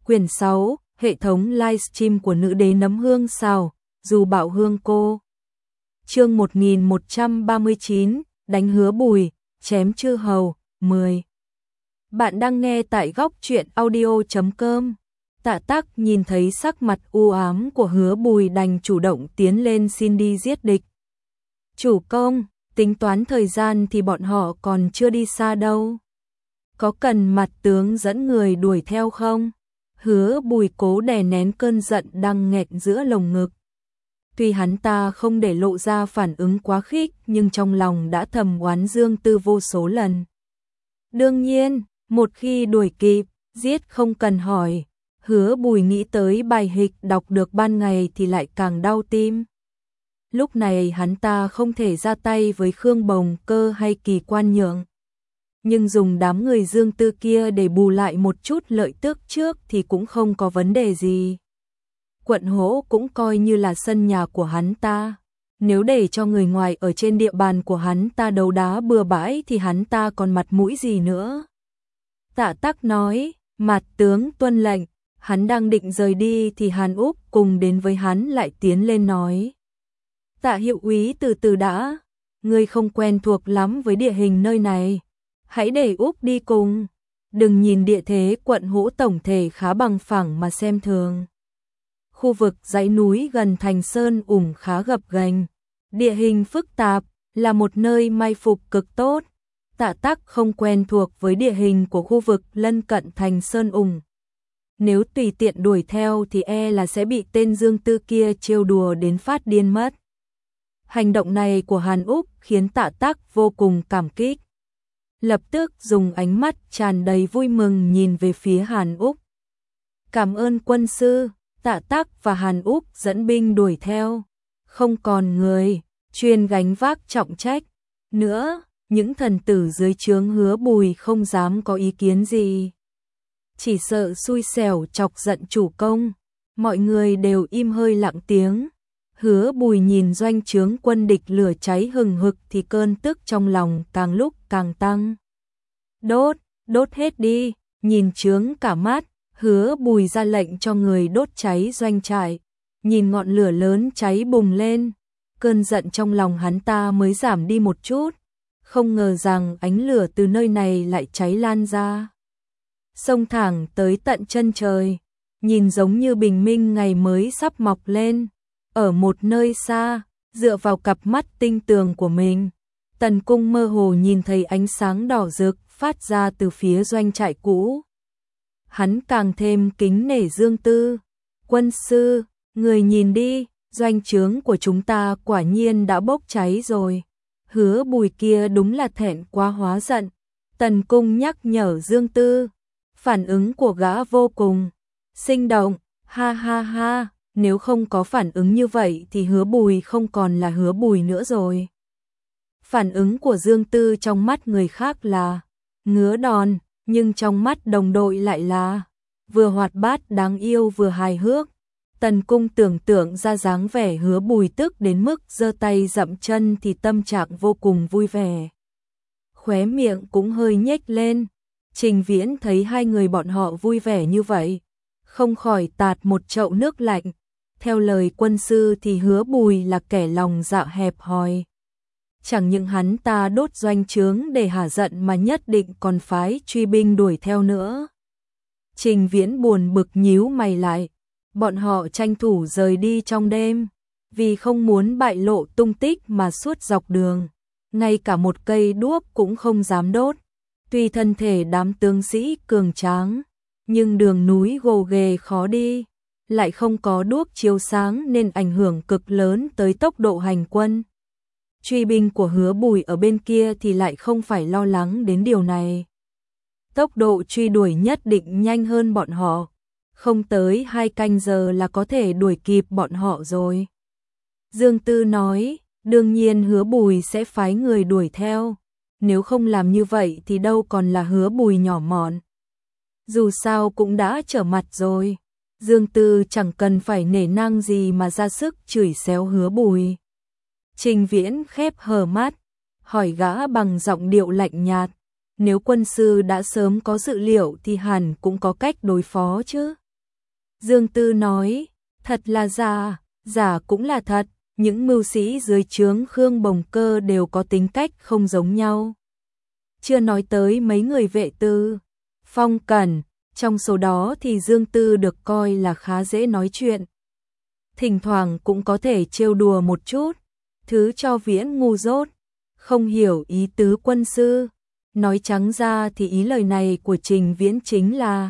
Quyển 6, hệ thống livestream của nữ đế nấm hương xào, dù bạo hương cô. Chương 1139, đánh Hứa Bùi, chém chư hầu, 10. Bạn đang nghe tại góc truyện audio.com. Tạ Tắc nhìn thấy sắc mặt u ám của Hứa Bùi đành chủ động tiến lên xin đi giết địch. Chủ công, tính toán thời gian thì bọn họ còn chưa đi xa đâu. Có cần mặt tướng dẫn người đuổi theo không? Hứa Bùi cố đè nén cơn giận đang nghẹt giữa lồng ngực. Tuy hắn ta không để lộ ra phản ứng quá khích nhưng trong lòng đã thầm oán Dương Tư vô số lần. Đương nhiên, một khi đuổi kịp, giết không cần hỏi. Hứa Bùi nghĩ tới bài hịch đọc được ban ngày thì lại càng đau tim. Lúc này hắn ta không thể ra tay với Khương Bồng Cơ hay Kỳ Quan Nhượng. Nhưng dùng đám người Dương Tư kia để bù lại một chút lợi tức trước thì cũng không có vấn đề gì. Quận Hỗ cũng coi như là sân nhà của hắn ta. Nếu để cho người ngoài ở trên địa bàn của hắn ta đấu đá bừa bãi thì hắn ta còn mặt mũi gì nữa. Tạ Tắc nói, mặt tướng tuân lệnh. Hắn đang định rời đi thì Hàn Úc cùng đến với hắn lại tiến lên nói. Tạ hiệu úy từ từ đã, ngươi không quen thuộc lắm với địa hình nơi này. Hãy để Úc đi cùng, đừng nhìn địa thế quận Hỗ tổng thể khá bằng phẳng mà xem thường. Khu vực dãy núi gần thành Sơn Ủng khá gập ghềnh, địa hình phức tạp, là một nơi mai phục cực tốt. Tạ Tắc không quen thuộc với địa hình của khu vực lân cận thành Sơn Ủng. Nếu tùy tiện đuổi theo thì là sẽ bị tên Dương Tư kia trêu đùa đến phát điên mất. Hành động này của Hàn Úc khiến Tạ Tắc vô cùng cảm kích. Lập tức dùng ánh mắt tràn đầy vui mừng nhìn về phía Hàn Úc. Cảm ơn quân sư. Tạ Tắc và Hàn Úc dẫn binh đuổi theo. Không còn người chuyên gánh vác trọng trách nữa, những thần tử dưới trướng Hứa Bùi không dám có ý kiến gì. Chỉ sợ xui xẻo chọc giận chủ công, mọi người đều im hơi lặng tiếng. Hứa Bùi nhìn doanh trướng quân địch lửa cháy hừng hực thì cơn tức trong lòng càng lúc càng tăng. Đốt hết đi, nhìn chướng cả mắt, Hứa Bùi ra lệnh cho người đốt cháy doanh trại. Nhìn ngọn lửa lớn cháy bùng lên, cơn giận trong lòng hắn ta mới giảm đi một chút. Không ngờ rằng ánh lửa từ nơi này lại cháy lan ra, xông thẳng tới tận chân trời, nhìn giống như bình minh ngày mới sắp mọc lên. Ở một nơi xa, dựa vào cặp mắt tinh tường của mình, Tần Cung mơ hồ nhìn thấy ánh sáng đỏ rực phát ra từ phía doanh trại cũ. Hắn càng thêm kính nể Dương Tư. Quân sư, người nhìn đi, doanh trướng của chúng ta quả nhiên đã bốc cháy rồi. Hứa Bùi kia đúng là thẹn quá hóa giận. Tần Cung nhắc nhở Dương Tư. Phản ứng của gã vô cùng sinh động, ha ha ha, nếu không có phản ứng như vậy thì Hứa Bùi không còn là Hứa Bùi nữa rồi. Phản ứng của Dương Tư trong mắt người khác là ngứa đòn, nhưng trong mắt đồng đội lại là vừa hoạt bát đáng yêu vừa hài hước. Tần Cung tưởng tượng ra dáng vẻ Hứa Bùi tức đến mức giơ tay dậm chân thì tâm trạng vô cùng vui vẻ. Khóe miệng cũng hơi nhếch lên. Trình Viễn thấy hai người bọn họ vui vẻ như vậy, không khỏi tạt một chậu nước lạnh. Theo lời quân sư thì Hứa Bùi là kẻ lòng dạ hẹp hòi. Chẳng những hắn ta đốt doanh trướng để hả giận mà nhất định còn phái truy binh đuổi theo nữa. Trình Viễn buồn bực nhíu mày lại. Bọn họ tranh thủ rời đi trong đêm, vì không muốn bại lộ tung tích mà suốt dọc đường, ngay cả một cây đuốc cũng không dám đốt. Tuy thân thể đám tướng sĩ cường tráng, nhưng đường núi gồ ghề khó đi, lại không có đuốc chiếu sáng nên ảnh hưởng cực lớn tới tốc độ hành quân. Truy binh của Hứa Bùi ở bên kia thì lại không phải lo lắng đến điều này. Tốc độ truy đuổi nhất định nhanh hơn bọn họ, không tới 2 canh giờ là có thể đuổi kịp bọn họ rồi. Dương Tư nói, đương nhiên Hứa Bùi sẽ phái người đuổi theo. Nếu không làm như vậy thì đâu còn là Hứa Bùi nhỏ mọn. Dù sao cũng đã trở mặt rồi. Dương Tư chẳng cần phải nể nang gì mà ra sức chửi xéo Hứa Bùi. Trình Viễn khép hờ mắt, hỏi gã bằng giọng điệu lạnh nhạt. Nếu quân sư đã sớm có dự liệu thì hẳn cũng có cách đối phó chứ. Dương Tư nói, thật là giả, giả cũng là thật, những mưu sĩ dưới trướng Khương Bồng Cơ đều có tính cách không giống nhau. Chưa nói tới mấy người vệ tư, phong cẩn, trong số đó thì Dương Tư được coi là khá dễ nói chuyện. Thỉnh thoảng cũng có thể trêu đùa một chút, thứ cho Viễn ngu dốt, không hiểu ý tứ quân sư. Nói trắng ra thì ý lời này của Trình Viễn chính là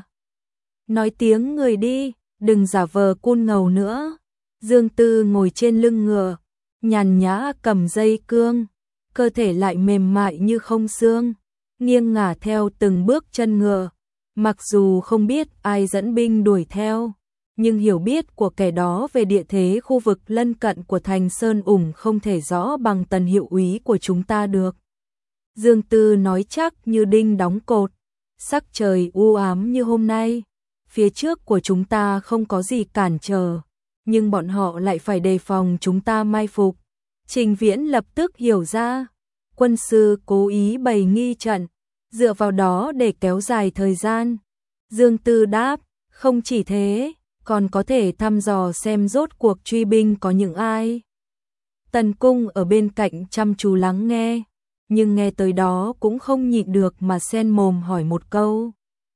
nói tiếng người đi, đừng giả vờ côn ngầu nữa. Dương Tư ngồi trên lưng ngựa, nhàn nhã cầm dây cương, cơ thể lại mềm mại như không xương, nghiêng ngả theo từng bước chân ngựa. Mặc dù không biết ai dẫn binh đuổi theo, nhưng hiểu biết của kẻ đó về địa thế khu vực lân cận của thành Sơn Ủng không thể rõ bằng Tần hiệu úy của chúng ta được. Dương Tư nói chắc như đinh đóng cột, sắc trời u ám như hôm nay, phía trước của chúng ta không có gì cản trở, nhưng bọn họ lại phải đề phòng chúng ta mai phục. Trình Viễn lập tức hiểu ra, quân sư cố ý bày nghi trận, dựa vào đó để kéo dài thời gian. Dương Tư đáp, không chỉ thế, còn có thể thăm dò xem rốt cuộc truy binh có những ai. Tần Cung ở bên cạnh chăm chú lắng nghe, nhưng nghe tới đó cũng không nhịn được mà xen mồm hỏi một câu.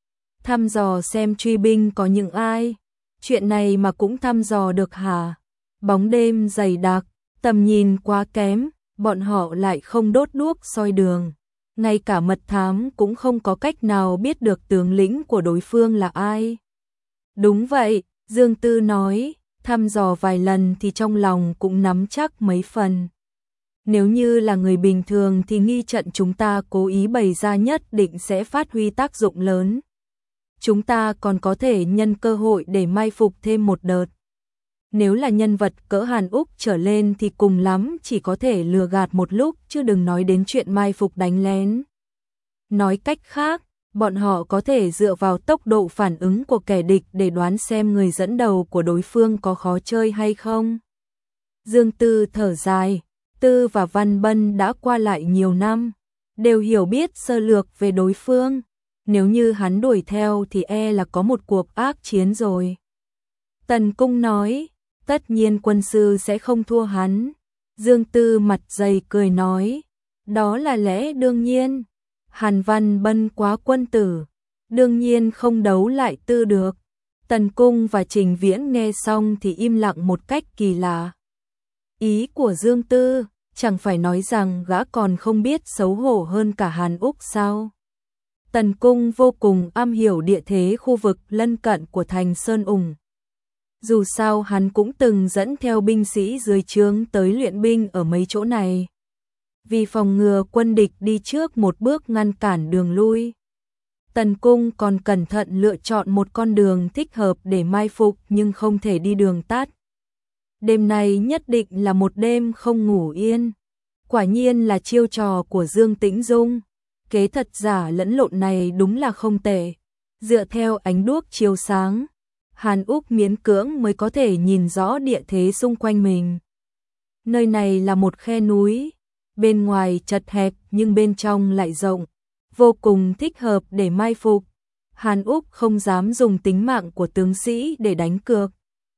Thăm dò xem truy binh có những ai? Chuyện này mà cũng thăm dò được hả? Bóng đêm dày đặc, tầm nhìn quá kém, bọn họ lại không đốt đuốc soi đường. Ngay cả mật thám cũng không có cách nào biết được tướng lĩnh của đối phương là ai. Đúng vậy, Dương Tư nói, thăm dò vài lần thì trong lòng cũng nắm chắc mấy phần. Nếu như là người bình thường thì nghi trận chúng ta cố ý bày ra nhất định sẽ phát huy tác dụng lớn. Chúng ta còn có thể nhân cơ hội để mai phục thêm một đợt. Nếu là nhân vật cỡ Hàn Úc trở lên thì cùng lắm chỉ có thể lừa gạt một lúc chứ đừng nói đến chuyện mai phục đánh lén. Nói cách khác, bọn họ có thể dựa vào tốc độ phản ứng của kẻ địch để đoán xem người dẫn đầu của đối phương có khó chơi hay không. Dương Tư thở dài, Tư và Văn Bân đã qua lại nhiều năm, đều hiểu biết sơ lược về đối phương. Nếu như hắn đuổi theo thì e là có một cuộc ác chiến rồi. Tần Cung nói, tất nhiên quân sư sẽ không thua hắn. Dương Tư mặt dày cười nói, đó là lẽ đương nhiên. Hàn Văn Bân quá quân tử, đương nhiên không đấu lại Tư được. Tần Cung và Trình Viễn nghe xong thì im lặng một cách kỳ lạ. Ý của Dương Tư, chẳng phải nói rằng gã còn không biết xấu hổ hơn cả Hàn Úc sao? Tần Cung vô cùng am hiểu địa thế khu vực lân cận của thành Sơn Ủng. Dù sao hắn cũng từng dẫn theo binh sĩ dưới trướng tới luyện binh ở mấy chỗ này. Vì phòng ngừa quân địch đi trước một bước ngăn cản đường lui, Tần Cung còn cẩn thận lựa chọn một con đường thích hợp để mai phục nhưng không thể đi đường tắt. Đêm này nhất định là một đêm không ngủ yên. Quả nhiên là chiêu trò của Dương Tĩnh Dung. Kế thật giả lẫn lộn này đúng là không tệ. Dựa theo ánh đuốc chiếu sáng, Hàn Úc miễn cưỡng mới có thể nhìn rõ địa thế xung quanh mình. Nơi này là một khe núi, bên ngoài chật hẹp nhưng bên trong lại rộng, vô cùng thích hợp để mai phục. Hàn Úc không dám dùng tính mạng của tướng sĩ để đánh cược,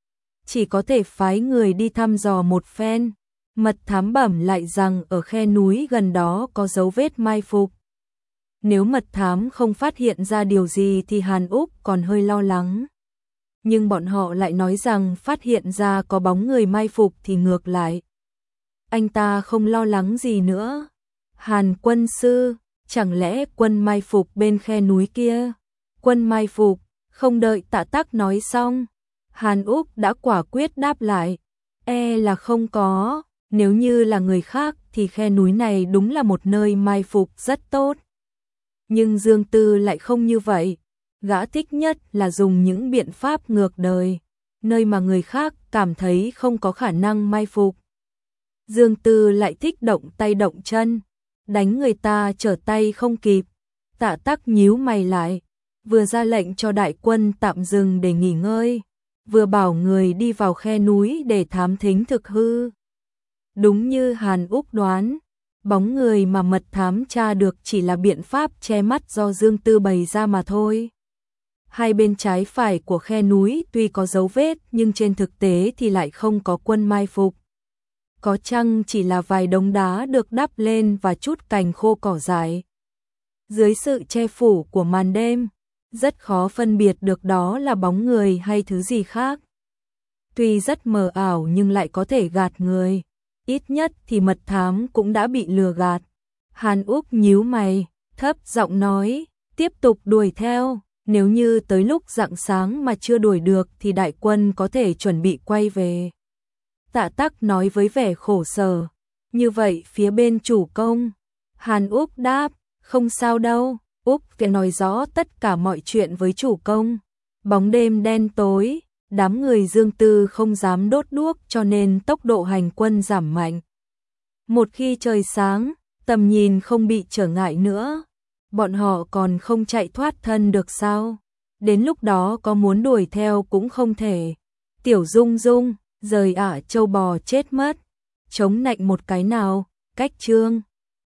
chỉ có thể phái người đi thăm dò một phen. Mật thám bẩm lại rằng ở khe núi gần đó có dấu vết mai phục. Nếu mật thám không phát hiện ra điều gì thì Hàn Úc còn hơi lo lắng. Nhưng bọn họ lại nói rằng phát hiện ra có bóng người mai phục thì ngược lại. Anh ta không lo lắng gì nữa. Hàn quân sư, chẳng lẽ quân mai phục bên khe núi kia? Quân mai phục, không đợi Tạ Tắc nói xong, Hàn Úc đã quả quyết đáp lại. E là không có, nếu như là người khác thì khe núi này đúng là một nơi mai phục rất tốt. Nhưng Dương Tư lại không như vậy. Gã thích nhất là dùng những biện pháp ngược đời, nơi mà người khác cảm thấy không có khả năng mai phục. Dương Tư lại thích động tay động chân, đánh người ta trở tay không kịp. Tạ Tắc nhíu mày lại, vừa ra lệnh cho đại quân tạm dừng để nghỉ ngơi, vừa bảo người đi vào khe núi để thám thính thực hư. Đúng như Hàn Úc đoán, bóng người mà mật thám tra được chỉ là biện pháp che mắt do Dương Tư bày ra mà thôi. Hai bên trái phải của khe núi tuy có dấu vết nhưng trên thực tế thì lại không có quân mai phục. Có chăng chỉ là vài đống đá được đắp lên và chút cành khô cỏ dại. Dưới sự che phủ của màn đêm, rất khó phân biệt được đó là bóng người hay thứ gì khác. Tuy rất mờ ảo nhưng lại có thể gạt người. Ít nhất thì mật thám cũng đã bị lừa gạt. Hàn Úc nhíu mày, thấp giọng nói, tiếp tục đuổi theo. Nếu như tới lúc rạng sáng mà chưa đuổi được thì đại quân có thể chuẩn bị quay về. Tạ Tắc nói với vẻ khổ sở. Như vậy phía bên chủ công. Hàn Úc đáp, không sao đâu. Úc phải nói rõ tất cả mọi chuyện với chủ công. Bóng đêm đen tối, đám người Dương Tư không dám đốt đuốc cho nên tốc độ hành quân giảm mạnh. Một khi trời sáng, tầm nhìn không bị trở ngại nữa. Bọn họ còn không chạy thoát thân được sao? Đến lúc đó có muốn đuổi theo cũng không thể. Tiểu Dung Dung, rời ả châu bò chết mất. Chống nạnh một cái nào, cách chương.